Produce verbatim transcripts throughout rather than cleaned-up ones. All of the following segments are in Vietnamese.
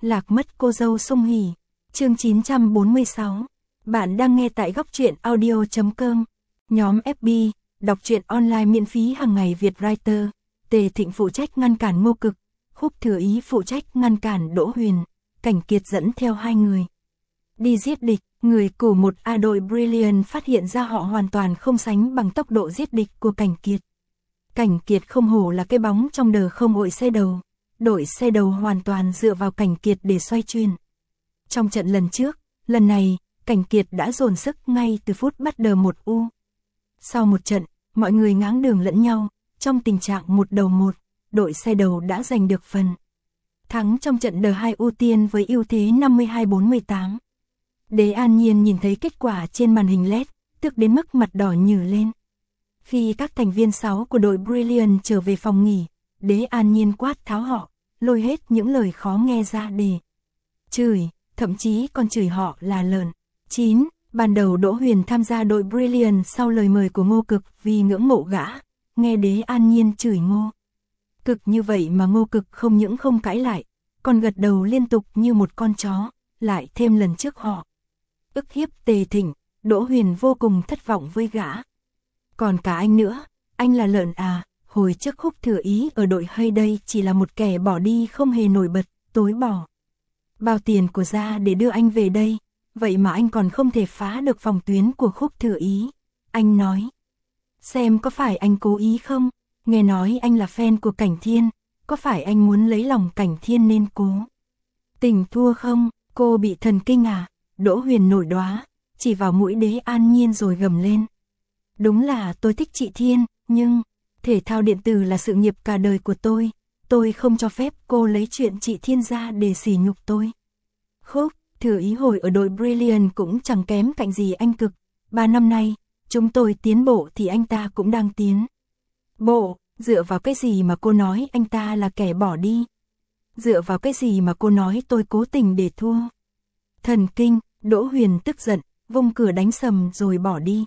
Lạc mất cô dâu sung hỉ. Chương chín trăm bốn mươi sáu. Bạn đang nghe tại góc truyện audio chấm com. Nhóm ép bê, đọc truyện online miễn phí hàng ngày Việt Writer. Tề Thịnh phụ trách ngăn cản Ngô Cực, Khúc Thừa Ý phụ trách ngăn cản Đỗ Huyền. Cảnh Kiệt dẫn theo hai người đi giết địch. Người của một A đội Brilliant phát hiện ra họ hoàn toàn không sánh bằng tốc độ giết địch của Cảnh Kiệt. Cảnh Kiệt không hổ là cái bóng trong đờ không đội xe đầu. Đội xe đầu hoàn toàn dựa vào Cảnh Kiệt để xoay chuyển. Trong trận lần trước, lần này, Cảnh Kiệt đã dồn sức ngay từ phút bắt đờ một u. Sau một trận, mọi người ngáng đường lẫn nhau, trong tình trạng một đầu một, đội xe đầu đã giành được phần thắng trong trận đờ hai ưu tiên với ưu thế năm mươi hai bốn mươi tám. Đế An Nhiên nhìn thấy kết quả trên màn hình led, tức đến mức mặt đỏ nhừ lên. Khi các thành viên sáu của đội Brilliant trở về phòng nghỉ, Đế An Nhiên quát tháo họ, lôi hết những lời khó nghe ra để chửi, thậm chí còn chửi họ là lợn. chín. Ban đầu Đỗ Huyền tham gia đội Brilliant sau lời mời của Ngô Cực vì ngưỡng mộ gã, nghe Đế An Nhiên chửi Ngô Cực như vậy mà Ngô Cực không những không cãi lại, còn gật đầu liên tục như một con chó, lại thêm lần trước họ ức hiếp Tề Thịnh, Đỗ Huyền vô cùng thất vọng với gã. Còn cả anh nữa, anh là lợn à, hồi trước Khúc Thừa Ý ở đội hay đây chỉ là một kẻ bỏ đi không hề nổi bật, tối bỏ bao tiền của ra để đưa anh về đây, vậy mà anh còn không thể phá được phòng tuyến của Khúc Thừa Ý. Anh nói, xem có phải anh cố ý không, nghe nói anh là fan của Cảnh Thiên, có phải anh muốn lấy lòng Cảnh Thiên nên cố tình thua không, cô bị thần kinh à? Đỗ Huyền nổi đoá, chỉ vào mũi Đế An Nhiên rồi gầm lên. Đúng là tôi thích chị Thiên, nhưng thể thao điện tử là sự nghiệp cả đời của tôi, tôi không cho phép cô lấy chuyện chị Thiên ra để sỉ nhục tôi. Khúc Thừa Ý hồi ở đội Brilliant cũng chẳng kém cạnh gì anh Cực, ba năm nay, chúng tôi tiến bộ thì anh ta cũng đang tiến bộ, dựa vào cái gì mà cô nói anh ta là kẻ bỏ đi? Dựa vào cái gì mà cô nói tôi cố tình để thua? Thần kinh, Đỗ Huyền tức giận, vung cửa đánh sầm rồi bỏ đi.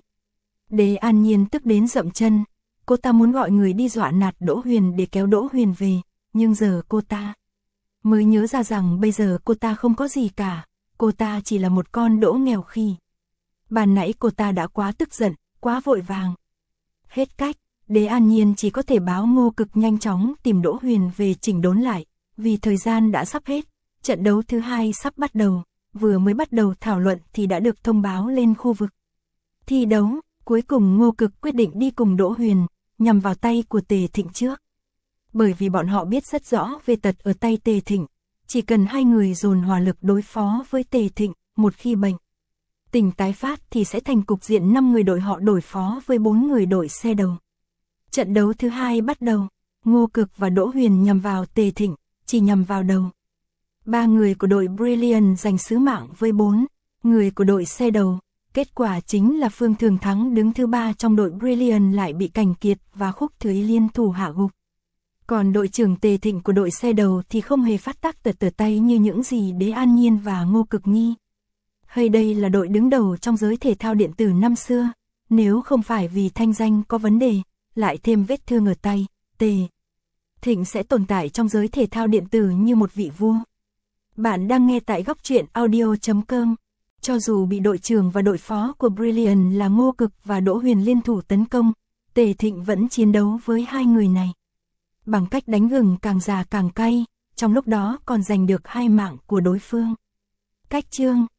Đế An Nhiên tức đến dậm chân, cô ta muốn gọi người đi dọa nạt Đỗ Huyền để kéo Đỗ Huyền về, nhưng giờ cô ta mới nhớ ra rằng bây giờ cô ta không có gì cả, cô ta chỉ là một con đỗ nghèo khi. Ban nãy cô ta đã quá tức giận, quá vội vàng. Hết cách, Đế An Nhiên chỉ có thể báo Ngô Cực nhanh chóng tìm Đỗ Huyền về chỉnh đốn lại, vì thời gian đã sắp hết, trận đấu thứ hai sắp bắt đầu, vừa mới bắt đầu thảo luận thì đã được thông báo lên khu vực thi đấu. Cuối cùng Ngô Cực quyết định đi cùng Đỗ Huyền, nhằm vào tay của Tề Thịnh trước. Bởi vì bọn họ biết rất rõ về tật ở tay Tề Thịnh, chỉ cần hai người dồn hỏa lực đối phó với Tề Thịnh, một khi bệnh tình tái phát thì sẽ thành cục diện năm người đội họ đối phó với bốn người đội xe đầu. Trận đấu thứ hai bắt đầu, Ngô Cực và Đỗ Huyền nhằm vào Tề Thịnh, chỉ nhằm vào đầu. Ba người của đội Brilliant giành sứ mạng với bốn người của đội xe đầu. Kết quả chính là Phương Thường Thắng đứng thứ ba trong đội Brilliant lại bị Cảnh Kiệt và Khúc Thừa Ý liên thủ hạ gục. Còn đội trưởng Tề Thịnh của đội xe đầu thì không hề phát tác tật tở tay như những gì Đế An Nhiên và Ngô Cực nghi. Hay đây là đội đứng đầu trong giới thể thao điện tử năm xưa, nếu không phải vì thanh danh có vấn đề, lại thêm vết thương ở tay, Tề Thịnh sẽ tồn tại trong giới thể thao điện tử như một vị vua. Bạn đang nghe tại góc truyện audio chấm com. Cho dù bị đội trưởng và đội phó của Brilliant là Ngô Cực và Đỗ Huyền liên thủ tấn công, Tề Thịnh vẫn chiến đấu với hai người này bằng cách đánh gừng càng già càng cay, trong lúc đó còn giành được hai mạng của đối phương. Cách chương,